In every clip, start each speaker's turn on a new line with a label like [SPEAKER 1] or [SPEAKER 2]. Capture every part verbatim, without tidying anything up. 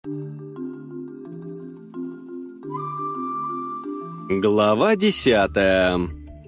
[SPEAKER 1] Глава десятая.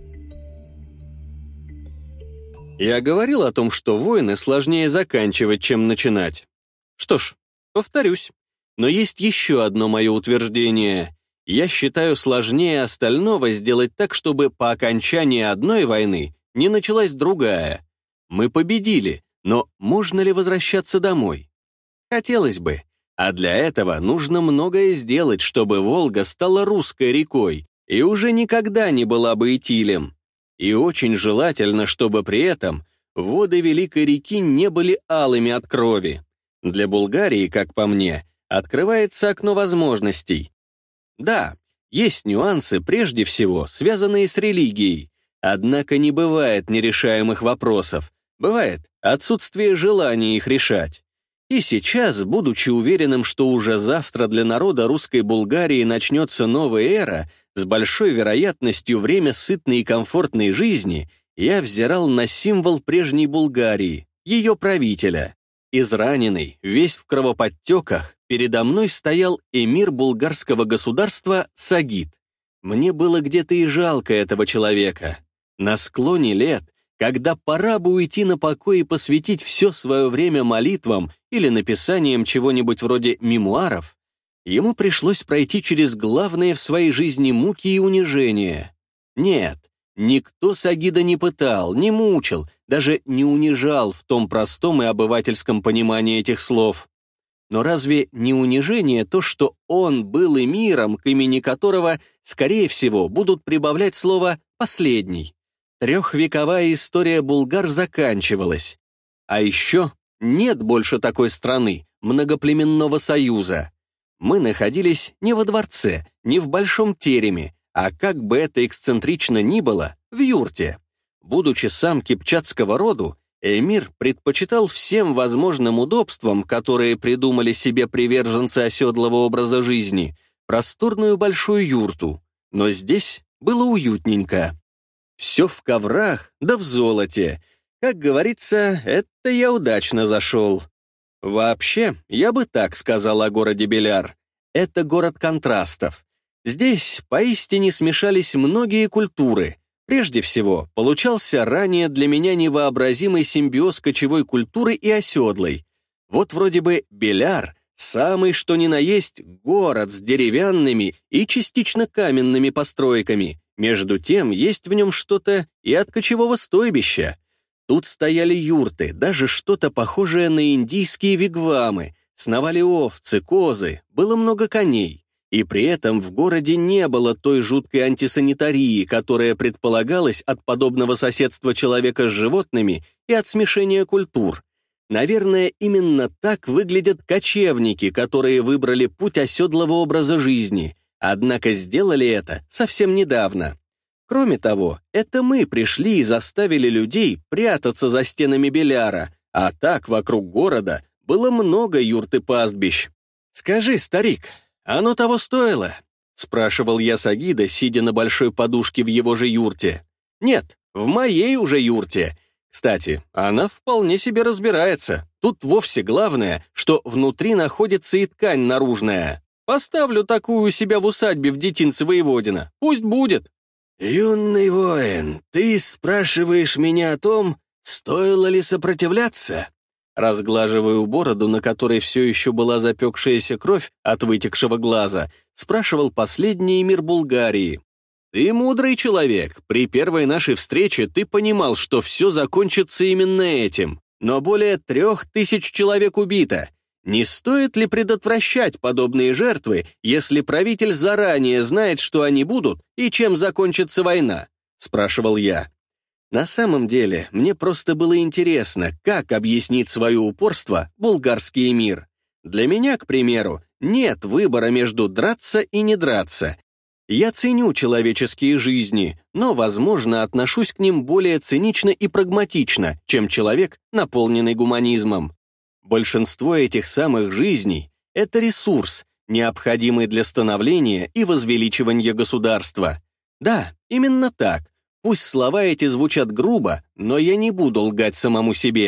[SPEAKER 1] Я говорил о том, что войны сложнее заканчивать, чем начинать. Что ж, повторюсь. Но есть еще одно мое утверждение. Я считаю сложнее остального сделать так, чтобы по окончании одной войны не началась другая. Мы победили, но можно ли возвращаться домой? Хотелось бы. А для этого нужно многое сделать, чтобы Волга стала русской рекой и уже никогда не была бы Итилем. И очень желательно, чтобы при этом воды Великой реки не были алыми от крови. Для Булгарии, как по мне, открывается окно возможностей. Да, есть нюансы, прежде всего, связанные с религией, однако не бывает нерешаемых вопросов, бывает отсутствие желания их решать. И сейчас, будучи уверенным, что уже завтра для народа русской Булгарии начнется новая эра, с большой вероятностью время сытной и комфортной жизни, я взирал на символ прежней Булгарии, ее правителя. Израненный, весь в кровоподтеках, передо мной стоял эмир булгарского государства Сагид. Мне было где-то и жалко этого человека. На склоне лет, когда пора бы уйти на покой и посвятить все свое время молитвам или написанием чего-нибудь вроде мемуаров, ему пришлось пройти через главные в своей жизни муки и унижения. Нет, никто Сагида не пытал, не мучил, даже не унижал в том простом и обывательском понимании этих слов. Но разве не унижение то, что он был эмиром, к имени которого, скорее всего, будут прибавлять слово «последний»? Трехвековая история булгар заканчивалась. А еще нет больше такой страны, многоплеменного союза. Мы находились не во дворце, не в большом тереме, а как бы это эксцентрично ни было, в юрте. Будучи сам кипчакского роду, эмир предпочитал всем возможным удобствам, которые придумали себе приверженцы оседлого образа жизни, просторную большую юрту. Но здесь было уютненько. Все в коврах, да в золоте. Как говорится, это я удачно зашел. Вообще, я бы так сказал о городе Беляр. Это город контрастов. Здесь поистине смешались многие культуры. Прежде всего, получался ранее для меня невообразимый симбиоз кочевой культуры и оседлой. Вот вроде бы Беляр — самый что ни на есть город с деревянными и частично каменными постройками. Между тем, есть в нем что-то и от кочевого стойбища. Тут стояли юрты, даже что-то похожее на индийские вигвамы, сновали овцы, козы, было много коней. И при этом в городе не было той жуткой антисанитарии, которая предполагалась от подобного соседства человека с животными и от смешения культур. Наверное, именно так выглядят кочевники, которые выбрали путь оседлого образа жизни. Однако сделали это совсем недавно. Кроме того, это мы пришли и заставили людей прятаться за стенами Беляра, а так вокруг города было много юрт и пастбищ. «Скажи, старик, оно того стоило?» — спрашивал я Сагида, сидя на большой подушке в его же юрте. «Нет, в моей уже юрте. Кстати, она вполне себе разбирается. Тут вовсе главное, что внутри находится и ткань наружная. Поставлю такую у себя в усадьбе в Детинце-Воеводино. Пусть будет». «Юный воин, ты спрашиваешь меня о том, стоило ли сопротивляться?» Разглаживая бороду, на которой все еще была запекшаяся кровь от вытекшего глаза, спрашивал последний эмир Булгарии. «Ты мудрый человек. При первой нашей встрече ты понимал, что все закончится именно этим. Но более трех тысяч человек убито. Не стоит ли предотвращать подобные жертвы, если правитель заранее знает, что они будут и чем закончится война?» — спрашивал я. На самом деле, мне просто было интересно, как объяснить свое упорство булгарский эмир. Для меня, к примеру, нет выбора между драться и не драться. Я ценю человеческие жизни, но, возможно, отношусь к ним более цинично и прагматично, чем человек, наполненный гуманизмом. Большинство этих самых жизней — это ресурс, необходимый для становления и возвеличивания государства. Да, именно так. Пусть слова эти звучат грубо, но я не буду лгать самому себе.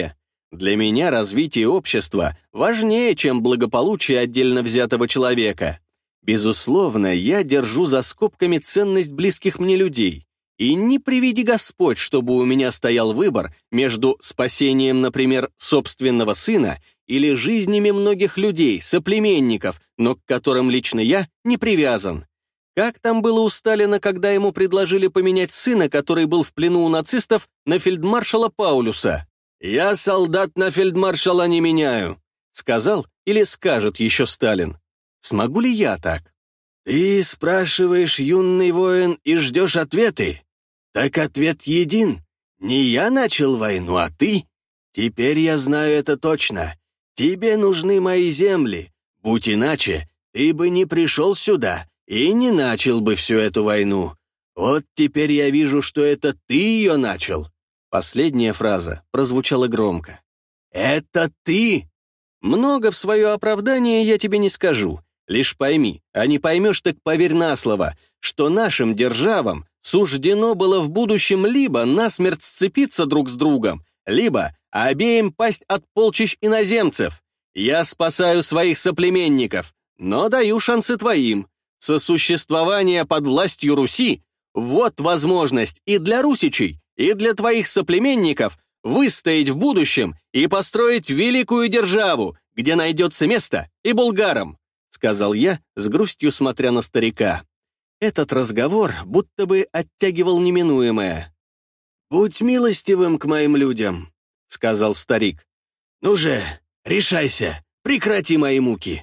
[SPEAKER 1] Для меня развитие общества важнее, чем благополучие отдельно взятого человека. Безусловно, я держу за скобками ценность близких мне людей. И не приведи Господь, чтобы у меня стоял выбор между спасением, например, собственного сына или жизнями многих людей, соплеменников, но к которым лично я не привязан. Как там было у Сталина, когда ему предложили поменять сына, который был в плену у нацистов, на фельдмаршала Паулюса? «Я солдат на фельдмаршала не меняю», — сказал или скажет еще Сталин. Смогу ли я так? «Ты спрашиваешь, юный воин, и ждешь ответы? Так ответ един. Не я начал войну, а ты. Теперь я знаю это точно. Тебе нужны мои земли. Будь иначе, ты бы не пришел сюда и не начал бы всю эту войну. Вот теперь я вижу, что это ты ее начал». Последняя фраза прозвучала громко. «Это ты!» «Много в свое оправдание я тебе не скажу. Лишь пойми, а не поймешь, так поверь на слово, что нашим державам суждено было в будущем либо насмерть сцепиться друг с другом, либо обеим пасть от полчищ иноземцев. Я спасаю своих соплеменников, но даю шансы твоим. Сосуществование под властью Руси — вот возможность и для русичей, и для твоих соплеменников выстоять в будущем и построить великую державу, где найдется место и булгарам», — сказал я, с грустью смотря на старика. Этот разговор будто бы оттягивал неминуемое. «Будь милостивым к моим людям», — сказал старик. «Ну же, решайся, прекрати мои муки».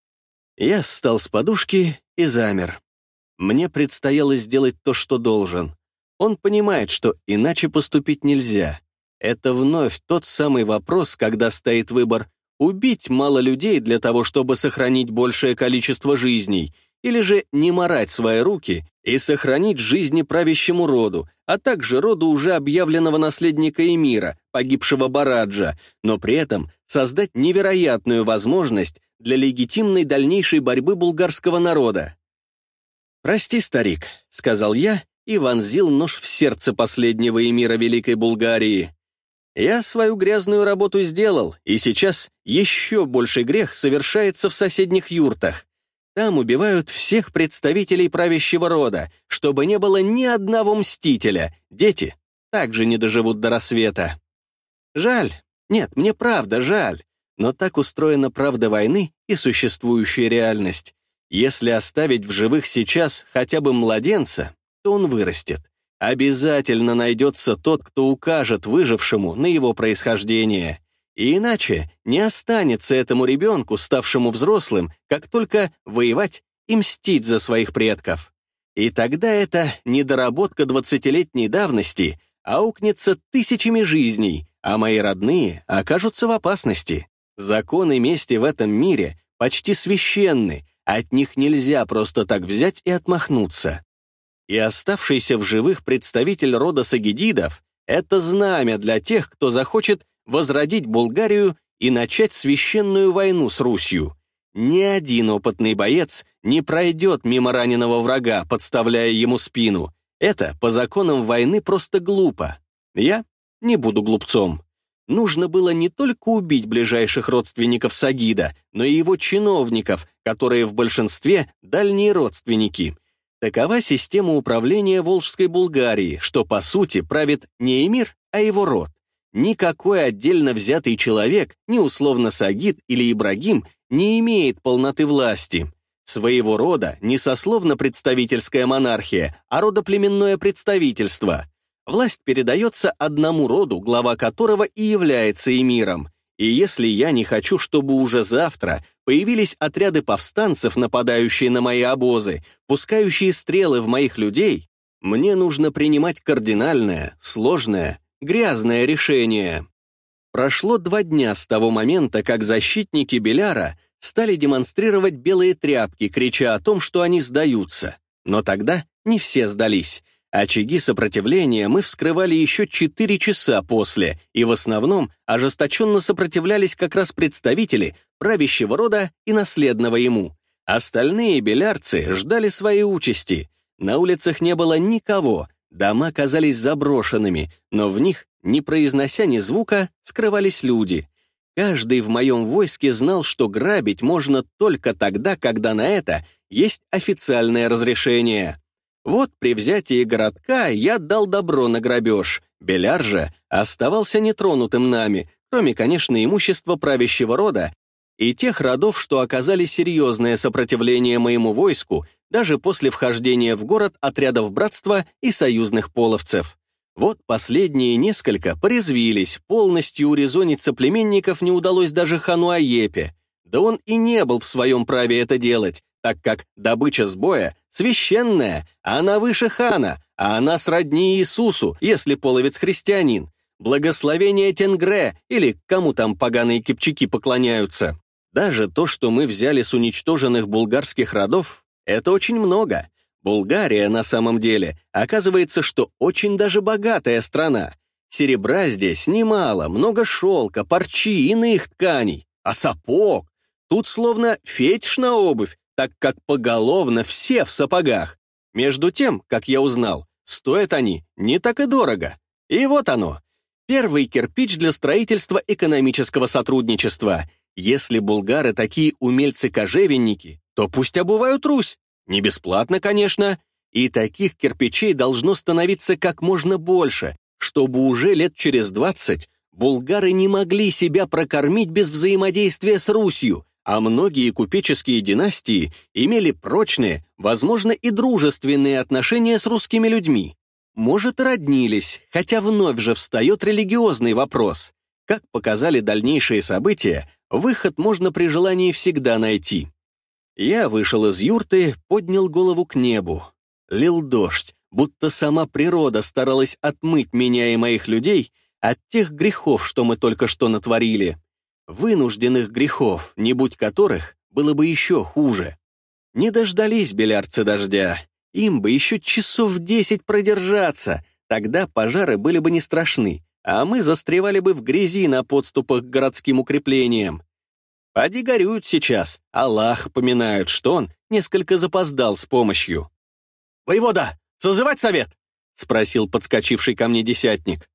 [SPEAKER 1] Я встал с подушки и замер. Мне предстояло сделать то, что должен. Он понимает, что иначе поступить нельзя. Это вновь тот самый вопрос, когда стоит выбор убить мало людей для того, чтобы сохранить большее количество жизней, или же не марать свои руки и сохранить жизни правящему роду, а также роду уже объявленного наследника эмира, погибшего Бараджа, но при этом создать невероятную возможность для легитимной дальнейшей борьбы булгарского народа. «Прости, старик», — сказал я и вонзил нож в сердце последнего эмира Великой Булгарии. «Я свою грязную работу сделал, и сейчас еще больший грех совершается в соседних юртах. Там убивают всех представителей правящего рода, чтобы не было ни одного мстителя. Дети также не доживут до рассвета. Жаль, нет, мне правда жаль, но так устроена правда войны и существующая реальность. Если оставить в живых сейчас хотя бы младенца, то он вырастет. Обязательно найдется тот, кто укажет выжившему на его происхождение. И иначе не останется этому ребенку, ставшему взрослым, как только воевать и мстить за своих предков. И тогда это недоработка двадцатилетней давности аукнется тысячами жизней, а мои родные окажутся в опасности. Законы мести в этом мире почти священны, от них нельзя просто так взять и отмахнуться. И оставшийся в живых представитель рода сагидидов — это знамя для тех, кто захочет возродить Булгарию и начать священную войну с Русью. Ни один опытный боец не пройдет мимо раненого врага, подставляя ему спину. Это по законам войны просто глупо. Я не буду глупцом. Нужно было не только убить ближайших родственников Сагида, но и его чиновников, которые в большинстве дальние родственники. Такова система управления Волжской Булгарией, что, по сути, правит не эмир, а его род. Никакой отдельно взятый человек, ни условно Сагид или Ибрагим, не имеет полноты власти. Своего рода не сословно-представительская монархия, а родоплеменное представительство. Власть передается одному роду, глава которого и является эмиром. И если я не хочу, чтобы уже завтра появились отряды повстанцев, нападающие на мои обозы, пускающие стрелы в моих людей, мне нужно принимать кардинальное, сложное, грязное решение. Прошло два дня с того момента, как защитники Беляра стали демонстрировать белые тряпки, крича о том, что они сдаются. Но тогда не все сдались. Очаги сопротивления мы вскрывали еще четыре часа после, и в основном ожесточенно сопротивлялись как раз представители правящего рода и наследного ему. Остальные белярцы ждали своей участи. На улицах не было никого, дома казались заброшенными, но в них не произнося ни звука, скрывались люди. Каждый в моем войске знал, что грабить можно только тогда, когда на это есть официальное разрешение. Вот при взятии городка я дал добро на грабеж. Беляр же оставался нетронутым нами, кроме, конечно, имущества правящего рода и тех родов, что оказали серьезное сопротивление моему войску даже после вхождения в город отрядов братства и союзных половцев. Вот последние несколько порезвились, полностью урезонить соплеменников не удалось даже хану Аепе. Да он и не был в своем праве это делать, так как добыча с боя священная, а она выше хана, а она сродни Иисусу, если половец христианин. Благословение Тенгре, или кому там поганые кипчаки поклоняются. Даже то, что мы взяли с уничтоженных булгарских родов, это очень много. Булгария, на самом деле, оказывается, что очень даже богатая страна. Серебра здесь немало, много шелка, парчи, иных тканей. А сапог? Тут словно фетиш на обувь, так как поголовно все в сапогах. Между тем, как я узнал, стоят они не так и дорого. И вот оно. Первый кирпич для строительства экономического сотрудничества. Если булгары такие умельцы-кожевенники, то пусть обувают Русь. Не бесплатно, конечно. И таких кирпичей должно становиться как можно больше, чтобы уже лет через двадцать булгары не могли себя прокормить без взаимодействия с Русью, а многие купеческие династии имели прочные, возможно, и дружественные отношения с русскими людьми. Может, роднились, хотя вновь же встает религиозный вопрос. Как показали дальнейшие события, выход можно при желании всегда найти. Я вышел из юрты, поднял голову к небу. Лил дождь, будто сама природа старалась отмыть меня и моих людей от тех грехов, что мы только что натворили. Вынужденных грехов, не будь которых, было бы еще хуже. Не дождались белярцы дождя. Им бы еще часов десять продержаться, тогда пожары были бы не страшны, а мы застревали бы в грязи на подступах к городским укреплениям. Поди горюют сейчас, Аллах поминают, что он несколько запоздал с помощью. «Воевода, созывать совет?» — спросил подскочивший ко мне десятник.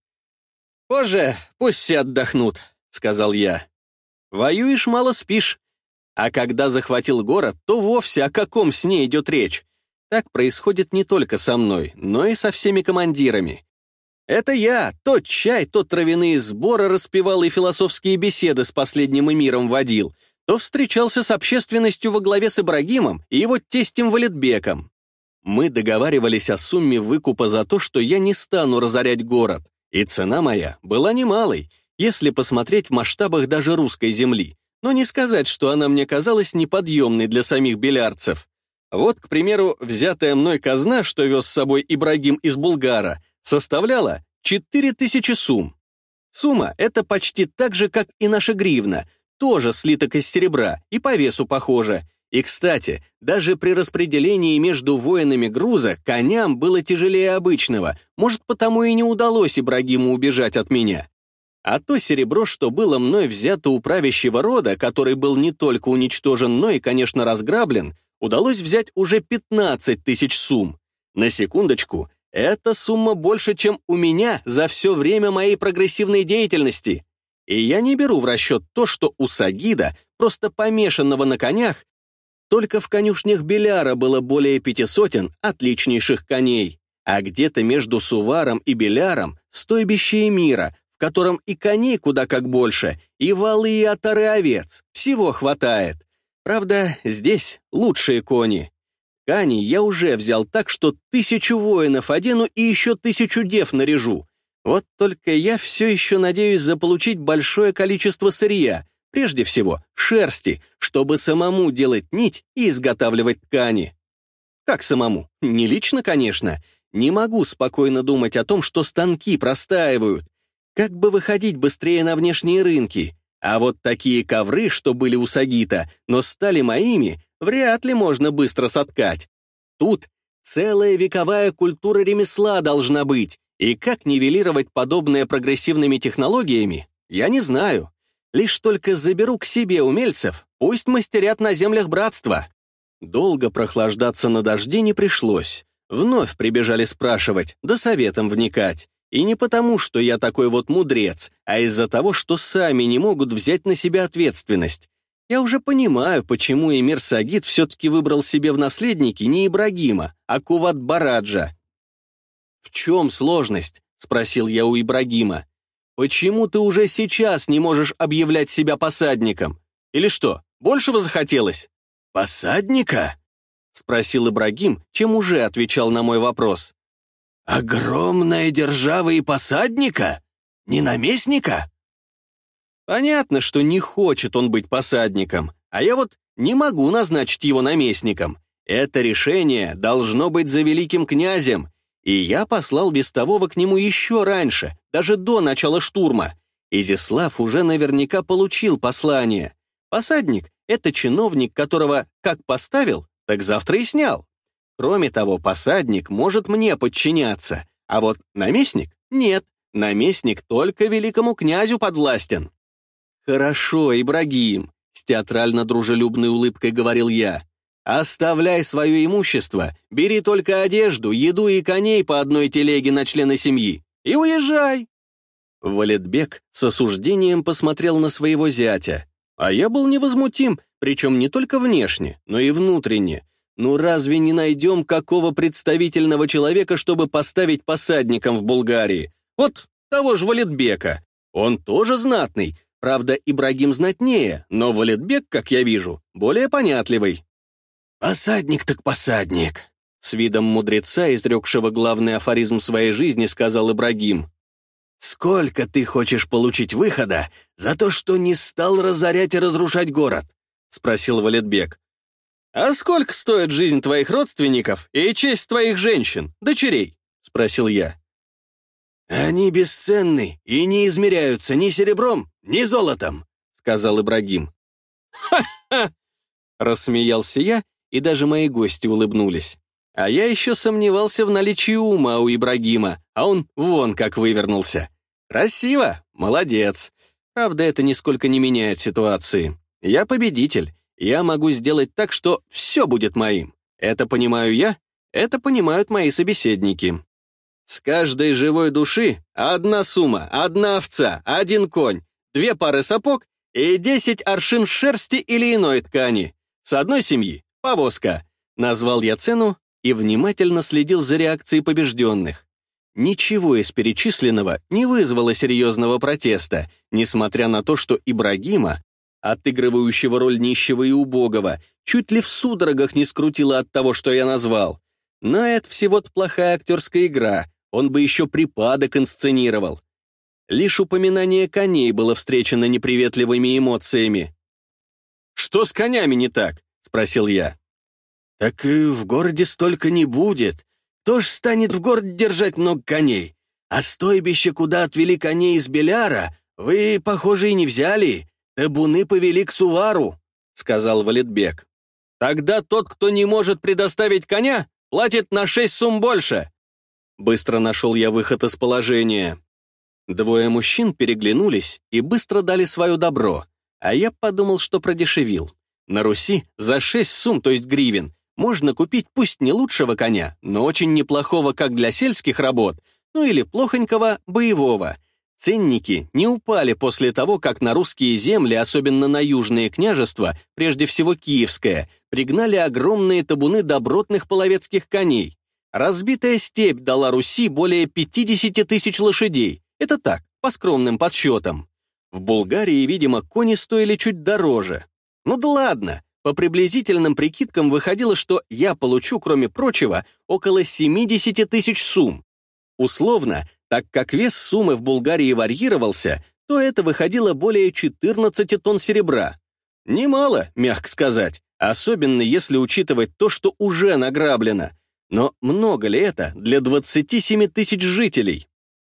[SPEAKER 1] «Позже, пусть все отдохнут», — сказал я. «Воюешь, мало спишь. А когда захватил город, то вовсе о каком сне идет речь? Так происходит не только со мной, но и со всеми командирами. Это я то чай, то травяные сборы распевал и философские беседы с последним эмиром водил, то встречался с общественностью во главе с Ибрагимом и его тестем Валетбеком. Мы договаривались о сумме выкупа за то, что я не стану разорять город, и цена моя была немалой, если посмотреть в масштабах даже русской земли, но не сказать, что она мне казалась неподъемной для самих белярцев. Вот, к примеру, взятая мной казна, что вез с собой Ибрагим из Булгара, составляла четыре тысячи сум. Сумма — это почти так же, как и наша гривна, тоже слиток из серебра и по весу похоже. И, кстати, даже при распределении между воинами груза коням было тяжелее обычного, может, потому и не удалось Ибрагиму убежать от меня. А то серебро, что было мной взято у правящего рода, который был не только уничтожен, но и, конечно, разграблен, удалось взять уже пятнадцать тысяч сум. На секундочку, эта сумма больше, чем у меня за все время моей прогрессивной деятельности. И я не беру в расчет то, что у Сагида, просто помешанного на конях, только в конюшнях Беляра было более пяти сотен отличнейших коней, а где-то между Суваром и Беляром стойбище эмира, в котором и коней куда как больше, и валы и отары овец, всего хватает. Правда, здесь лучшие кони. Ткани я уже взял так, что тысячу воинов одену и еще тысячу дев наряжу. Вот только я все еще надеюсь заполучить большое количество сырья, прежде всего шерсти, чтобы самому делать нить и изготавливать ткани. Как самому? Не лично, конечно. Не могу спокойно думать о том, что станки простаивают. Как бы выходить быстрее на внешние рынки? А вот такие ковры, что были у Сагита, но стали моими, вряд ли можно быстро соткать. Тут целая вековая культура ремесла должна быть, и как нивелировать подобное прогрессивными технологиями, я не знаю. Лишь только заберу к себе умельцев, пусть мастерят на землях братства. Долго прохлаждаться на дожде не пришлось. Вновь прибежали спрашивать, да советом вникать. И не потому, что я такой вот мудрец, а из-за того, что сами не могут взять на себя ответственность. Я уже понимаю, почему эмир Сагид все-таки выбрал себе в наследники не Ибрагима, а Куват-Бараджа. «В чем сложность?» — спросил я у Ибрагима. «Почему ты уже сейчас не можешь объявлять себя посадником? Или что, большего захотелось?» «Посадника?» — спросил Ибрагим, чем уже отвечал на мой вопрос. «Огромная держава и посадника? Не наместника?» Понятно, что не хочет он быть посадником, а я вот не могу назначить его наместником. Это решение должно быть за великим князем, и я послал вестового к нему еще раньше, даже до начала штурма. Изяслав уже наверняка получил послание. Посадник — это чиновник, которого как поставил, так завтра и снял. Кроме того, посадник может мне подчиняться, а вот наместник — нет, наместник только великому князю подвластен. «Хорошо, Ибрагим», — с театрально-дружелюбной улыбкой говорил я, «оставляй свое имущество, бери только одежду, еду и коней по одной телеге на члена семьи и уезжай». Валетбек с осуждением посмотрел на своего зятя, а я был невозмутим, причем не только внешне, но и внутренне. Ну разве не найдем какого представительного человека, чтобы поставить посадником в Булгарии? Вот того же Валетбека. Он тоже знатный, правда, Ибрагим знатнее, но Валетбек, как я вижу, более понятливый. «Посадник так посадник», — с видом мудреца, изрекшего главный афоризм своей жизни, сказал Ибрагим. «Сколько ты хочешь получить выхода за то, что не стал разорять и разрушать город?» — спросил Валетбек. «А сколько стоит жизнь твоих родственников и честь твоих женщин, дочерей?» — спросил я. «Они бесценны и не измеряются ни серебром, ни золотом», — сказал Ибрагим. «Ха-ха!» — рассмеялся я, и даже мои гости улыбнулись. А я еще сомневался в наличии ума у Ибрагима, а он вон как вывернулся. Красиво, молодец. Правда, это нисколько не меняет ситуации. Я победитель. Я могу сделать так, что все будет моим. Это понимаю я, это понимают мои собеседники. С каждой живой души одна сумма, одна овца, один конь, две пары сапог и десять аршин шерсти или иной ткани. С одной семьи — повозка. Назвал я цену и внимательно следил за реакцией побежденных. Ничего из перечисленного не вызвало серьезного протеста, несмотря на то, что Ибрагима, отыгрывающего роль нищего и убогого, чуть ли в судорогах не скрутило от того, что я назвал. Но это всего-то плохая актерская игра, он бы еще припадок инсценировал. Лишь упоминание коней было встречено неприветливыми эмоциями. «Что с конями не так?» — спросил я. «Так и в городе столько не будет. Кто ж станет в городе держать много коней? А стойбище, куда отвели коней из Беляра, вы, похоже, и не взяли. Табуны повели к Сувару», — сказал Валетбек. «Тогда тот, кто не может предоставить коня, платит на шесть сум больше». Быстро нашел я выход из положения. Двое мужчин переглянулись и быстро дали свое добро, а я подумал, что продешевил. На Руси за шесть сум, то есть гривен, можно купить пусть не лучшего коня, но очень неплохого как для сельских работ, ну или плохонького боевого. Ценники не упали после того, как на русские земли, особенно на южные княжества, прежде всего Киевское, пригнали огромные табуны добротных половецких коней. Разбитая степь дала Руси более пятидесяти тысяч лошадей. Это так, по скромным подсчетам. В Булгарии, видимо, кони стоили чуть дороже. Ну да ладно, по приблизительным прикидкам выходило, что я получу, кроме прочего, около семидесяти тысяч сум. Условно, так как вес суммы в Булгарии варьировался, то это выходило более четырнадцати тонн серебра. Немало, мягко сказать, особенно если учитывать то, что уже награблено. Но много ли это для двадцати семи тысяч жителей?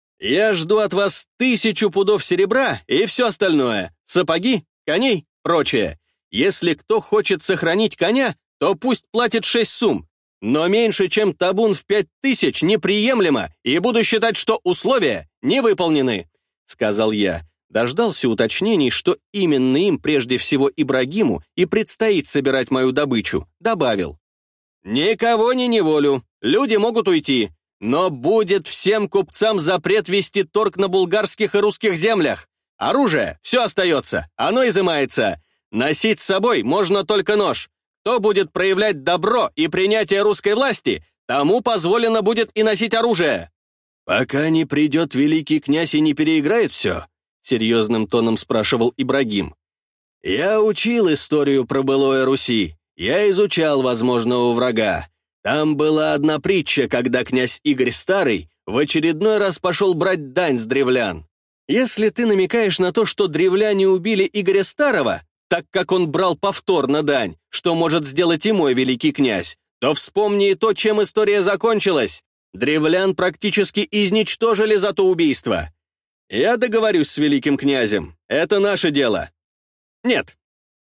[SPEAKER 1] Я жду от вас тысячу пудов серебра и все остальное. Сапоги, коней, прочее. Если кто хочет сохранить коня, то пусть платит шесть сум. Но меньше, чем табун в пять тысяч, неприемлемо, и буду считать, что условия не выполнены», — сказал я. Дождался уточнений, что именно им, прежде всего Ибрагиму, и предстоит собирать мою добычу. Добавил. «Никого не неволю. Люди могут уйти. но будет всем купцам запрет вести торг на булгарских и русских землях. Оружие, все остается, оно изымается. Носить с собой можно только нож. Кто будет проявлять добро и принятие русской власти, тому позволено будет и носить оружие». «Пока не придет великий князь и не переиграет все?» — серьезным тоном спрашивал Ибрагим. «Я учил историю про былое Руси, я изучал возможного врага. Там была одна притча, когда князь Игорь Старый в очередной раз пошел брать дань с древлян. Если ты намекаешь на то, что древляне убили Игоря Старого, так как он брал повторно дань, что может сделать и мой великий князь, то вспомни и то, чем история закончилась. Древлян практически изничтожили за то убийство. Я договорюсь с великим князем, это наше дело. Нет».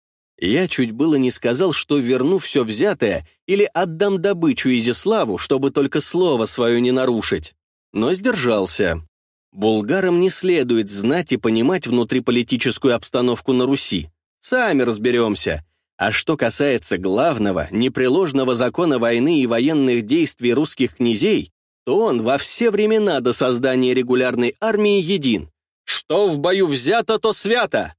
[SPEAKER 1] Я чуть было не сказал, что верну все взятое или отдам добычу Изяславу, чтобы только слово свое не нарушить. Но сдержался. Булгарам не следует знать и понимать внутриполитическую обстановку на Руси. Сами разберемся. А что касается главного, непреложного закона войны и военных действий русских князей, то он во все времена до создания регулярной армии един. Что в бою взято, то свято.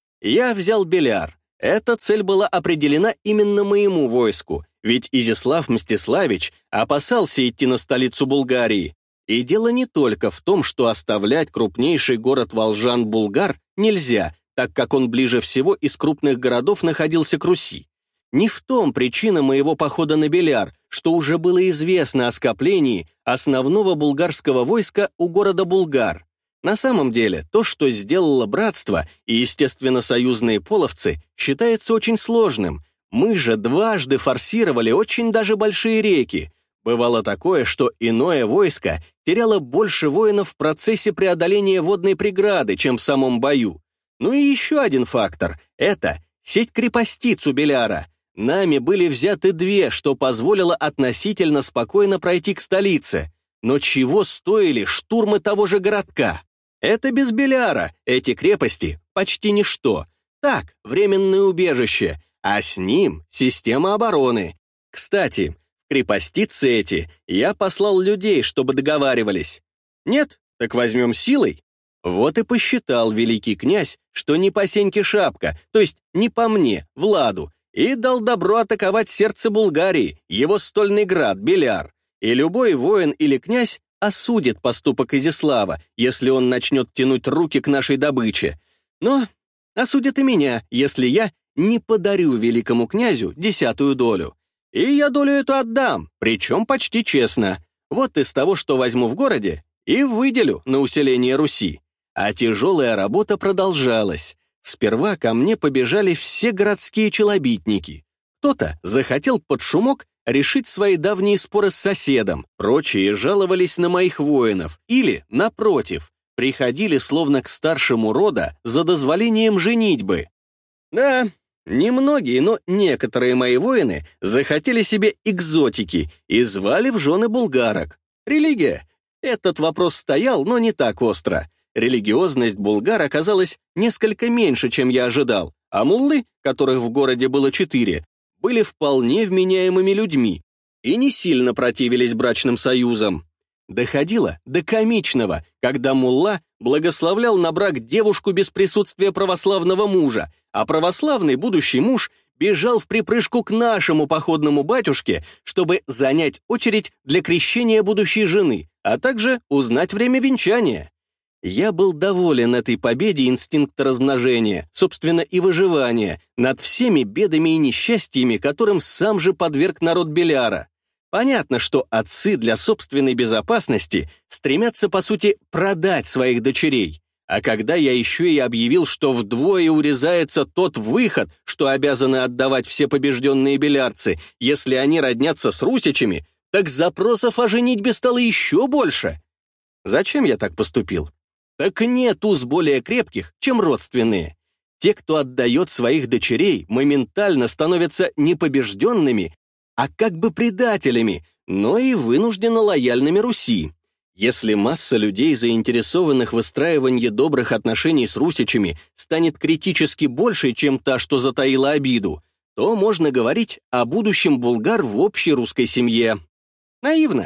[SPEAKER 1] Я взял Беляр. Эта цель была определена именно моему войску, ведь Изяслав Мстиславич опасался идти на столицу Булгарии. И дело не только в том, что оставлять крупнейший город Волжан Булгар нельзя, так как он ближе всего из крупных городов находился к Руси. Не в том причина моего похода на Беляр, что уже было известно о скоплении основного булгарского войска у города Булгар. На самом деле, то, что сделало братство и, естественно, союзные половцы, считается очень сложным. Мы же дважды форсировали очень даже большие реки. Бывало такое, что иное войско теряло больше воинов в процессе преодоления водной преграды, чем в самом бою. Ну и еще один фактор — это сеть крепостиц у Беляра. Нами были взяты две, что позволило относительно спокойно пройти к столице. Но чего стоили штурмы того же городка? Это без Беляра, эти крепости почти ничто. Так, временное убежище, а с ним система обороны. Кстати, в крепостицы эти я послал людей, чтобы договаривались. Нет? Так возьмем силой. Вот и посчитал великий князь, что не по Сеньке шапка, то есть не по мне, Владу, и дал добро атаковать сердце Булгарии, его стольный град, Беляр. И любой воин или князь осудит поступок Изяслава, если он начнет тянуть руки к нашей добыче. Но осудит и меня, если я не подарю великому князю десятую долю. И я долю эту отдам, причем почти честно. Вот из того, что возьму в городе, и выделю на усиление Руси. А тяжелая работа продолжалась. Сперва ко мне побежали все городские челобитники. Кто-то захотел под шумок решить свои давние споры с соседом, прочие жаловались на моих воинов или, напротив, приходили словно к старшему рода за дозволением женитьбы. Да, немногие, но некоторые мои воины захотели себе экзотики и звали в жены булгарок. Религия. Этот вопрос стоял, но не так остро. Религиозность булгар оказалась несколько меньше, чем я ожидал, а муллы, которых в городе было четыре, были вполне вменяемыми людьми и не сильно противились брачным союзам. Доходило до комичного, когда мулла благословлял на брак девушку без присутствия православного мужа, а православный будущий муж бежал в припрыжку к нашему походному батюшке, чтобы занять очередь для крещения будущей жены, а также узнать время венчания. Я был доволен этой победе инстинкта размножения, собственно, и выживания, над всеми бедами и несчастьями, которым сам же подверг народ Беляра. Понятно, что отцы для собственной безопасности стремятся, по сути, продать своих дочерей. А когда я еще и объявил, что вдвое урезается тот выход, что обязаны отдавать все побежденные белярцы, если они роднятся с русичами, так запросов о женитьбе стало еще больше. Зачем я так поступил? Так нет уз более крепких, чем родственные. Те, кто отдает своих дочерей, моментально становятся не побежденными, а как бы предателями, но и вынужденно лояльными Руси. Если масса людей, заинтересованных в выстраивании добрых отношений с русичами, станет критически большей, чем та, что затаила обиду, то можно говорить о будущем булгар в общей русской семье. Наивно.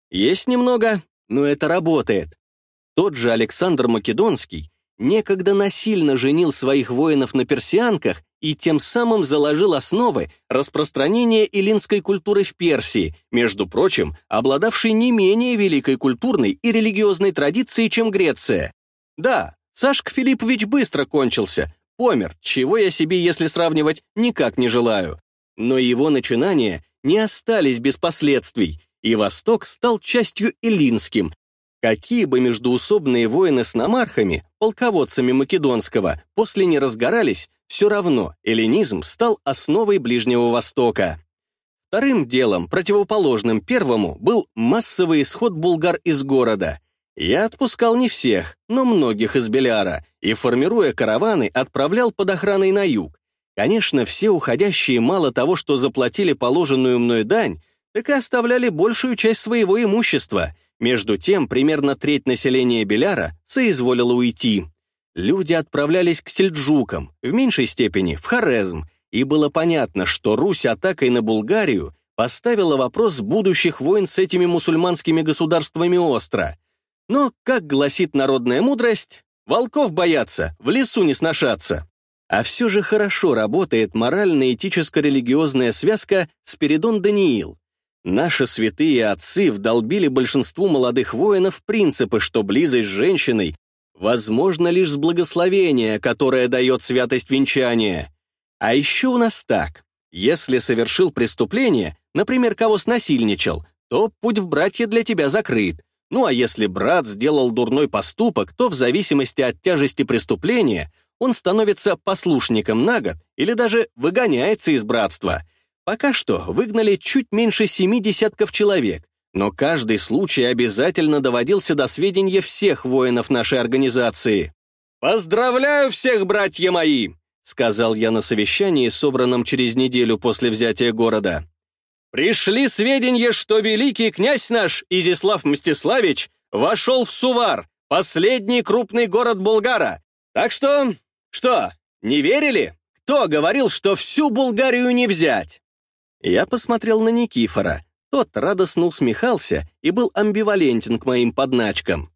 [SPEAKER 1] Есть немного, но это работает. Тот же Александр Македонский некогда насильно женил своих воинов на персианках и тем самым заложил основы распространения эллинской культуры в Персии, между прочим, обладавшей не менее великой культурной и религиозной традицией, чем Греция. Да, Сашка Филиппович быстро кончился, помер, чего я себе, если сравнивать, никак не желаю. Но его начинания не остались без последствий, и Восток стал частью эллинским. Какие бы междоусобные войны с намархами, полководцами Македонского, после не разгорались, все равно эллинизм стал основой Ближнего Востока. Вторым делом, противоположным первому, был массовый исход булгар из города. Я отпускал не всех, но многих из Беляра, и, формируя караваны, отправлял под охраной на юг. Конечно, все уходящие мало того, что заплатили положенную мной дань, так и оставляли большую часть своего имущества. Между тем, примерно треть населения Беляра соизволила уйти. Люди отправлялись к сельджукам, в меньшей степени в Хорезм, и было понятно, что Русь атакой на Булгарию поставила вопрос будущих войн с этими мусульманскими государствами остро. Но, как гласит народная мудрость, волков боятся, в лесу не сношаться. А все же хорошо работает морально-этическо-религиозная связка Спиридон-Даниил. Наши святые отцы вдолбили большинству молодых воинов принципы, что близость с женщиной возможна лишь с благословения, которое дает святость венчания. А еще у нас так. Если совершил преступление, например, кого снасильничал, то путь в братья для тебя закрыт. Ну а если брат сделал дурной поступок, то в зависимости от тяжести преступления он становится послушником на год или даже выгоняется из братства. Пока что выгнали чуть меньше семи десятков человек, но каждый случай обязательно доводился до сведения всех воинов нашей организации. «Поздравляю всех, братья мои!» — сказал я на совещании, собранном через неделю после взятия города. «Пришли сведения, что великий князь наш, Изяслав Мстиславич, вошел в Сувар, последний крупный город Булгара. Так что... что, не верили? Кто говорил, что всю Булгарию не взять?» Я посмотрел на Никифора. Тот радостно усмехался и был амбивалентен к моим подначкам.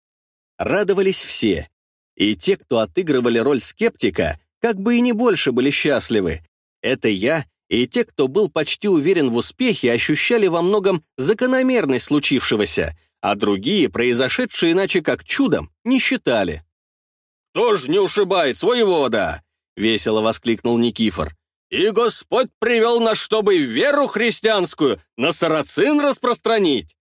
[SPEAKER 1] Радовались все. И те, кто отыгрывали роль скептика, как бы и не больше были счастливы. Это я и те, кто был почти уверен в успехе, ощущали во многом закономерность случившегося, а другие, произошедшие иначе как чудом, не считали. «Кто ж не ушибает воевода?» — весело воскликнул Никифор. «И Господь привел нас, чтобы веру христианскую на сарацин распространить!»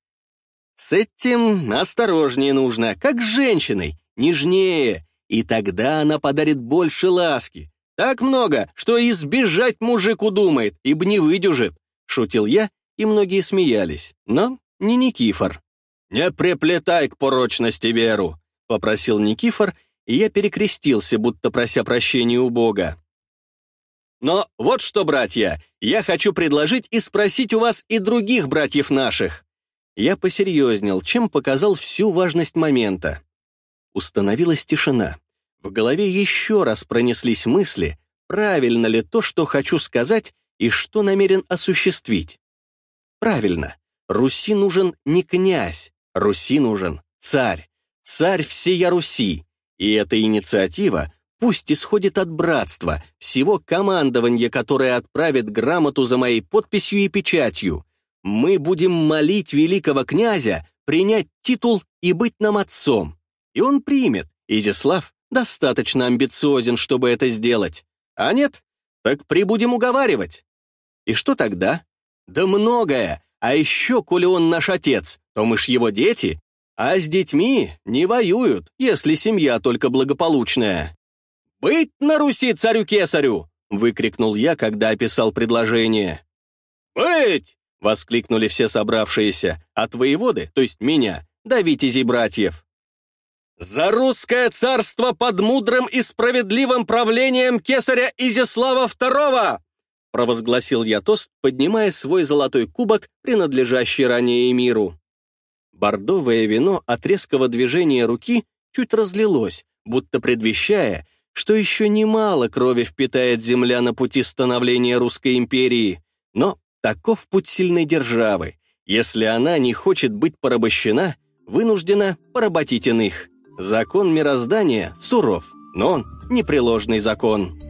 [SPEAKER 1] «С этим осторожнее нужно, как с женщиной, нежнее, и тогда она подарит больше ласки. Так много, что избежать мужик удумает, ибо не выдюжит», — шутил я, и многие смеялись, но не Никифор. «Не приплетай к порочности веру», — попросил Никифор, и я перекрестился, будто прося прощения у Бога. «Но вот что, братья, я хочу предложить и спросить у вас и других братьев наших». Я посерьезнел, чем показал всю важность момента. Установилась тишина. В голове еще раз пронеслись мысли, правильно ли то, что хочу сказать, и что намерен осуществить. Правильно. Руси нужен не князь, Руси нужен царь. Царь всея Руси. И эта инициатива пусть исходит от братства, всего командования, которое отправит грамоту за моей подписью и печатью. Мы будем молить великого князя принять титул и быть нам отцом. И он примет. Изяслав достаточно амбициозен, чтобы это сделать. А нет, так прибудем уговаривать. И что тогда? Да многое. А еще, коли он наш отец, то мы ж его дети. А с детьми не воюют, если семья только благополучная. «Быть на Руси царю-кесарю!» — выкрикнул я, когда описал предложение. «Быть!» — воскликнули все собравшиеся, от воеводы, то есть меня, до витязей братьев. «За русское царство под мудрым и справедливым правлением кесаря Изяслава второго!» — провозгласил я тост, поднимая свой золотой кубок, принадлежащий ранее эмиру. Бордовое вино от резкого движения руки чуть разлилось, будто предвещая, что еще немало крови впитает земля на пути становления Русской империи. Но таков путь сильной державы. Если она не хочет быть порабощена, вынуждена поработить иных. Закон мироздания суров, но он непреложный закон.